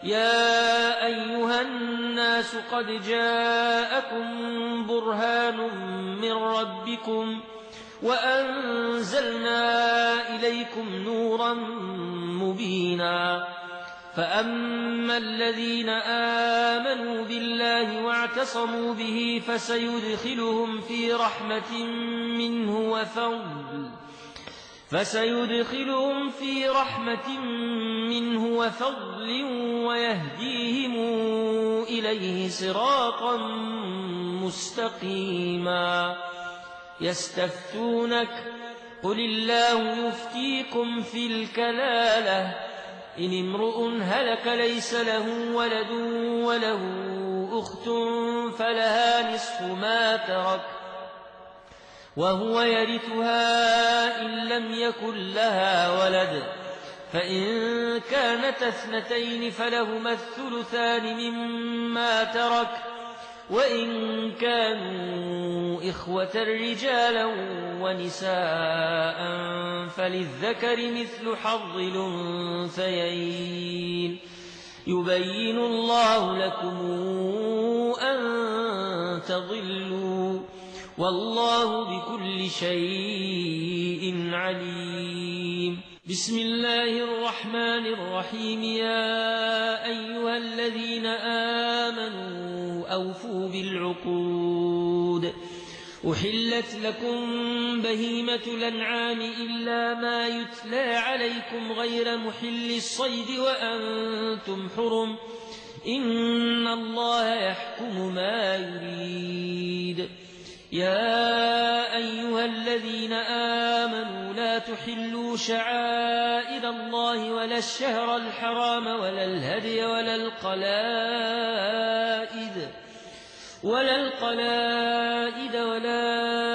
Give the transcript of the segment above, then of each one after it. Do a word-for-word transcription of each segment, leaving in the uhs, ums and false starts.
يا أيها الناس قد جاءكم برهان من ربكم وأنزلنا إليكم نورا مبينا فأما الذين آمنوا بالله واعتصموا به فسيدخلهم في رحمة منه وفضل فسيدخلهم في رحمة منه وفضل ويهديهم إليه صراطا مستقيما يستفتونك قل الله يفتيكم في الكلالة إن امرؤ هلك ليس له ولد وله أخت فلها نصف ما ترك وهو يرثها إن لم يكن لها ولد فإن كانت اثنتين فلهما الثلثان مما ترك وإن كانوا إخوة رجالا ونساء فللذكر مثل حظ الأنثيين يبين الله لكم أن تضلوا والله بكل شيء عليم بسم الله الرحمن الرحيم يا أيها الذين آمنوا أوفوا بالعقود أحلت لكم بهيمة الأنعام إلا ما يتلى عليكم غير محل الصيد وأنتم حرم إن الله يحكم ما يريد يا أيها الذين آمنوا لا تحلوا شعائر الله ولا الشهر الحرام ولا الهدي ولا القلائد ولا القلائد ولا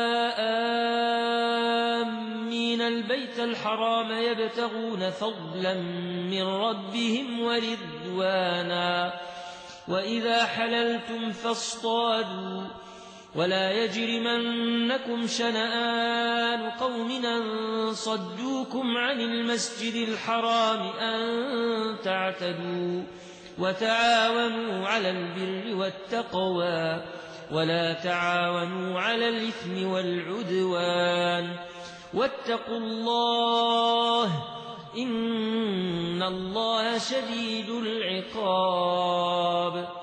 آمين البيت الحرام يبتغون فضلا من ربهم ورضوانا وإذا حللتم فاصطادوا ولا يجرمنكم شنآن قوم أن صدوكم عن المسجد الحرام أن تعتدوا وتعاونوا على البر والتقوى ولا تعاونوا على الإثم والعدوان واتقوا الله إن الله شديد العقاب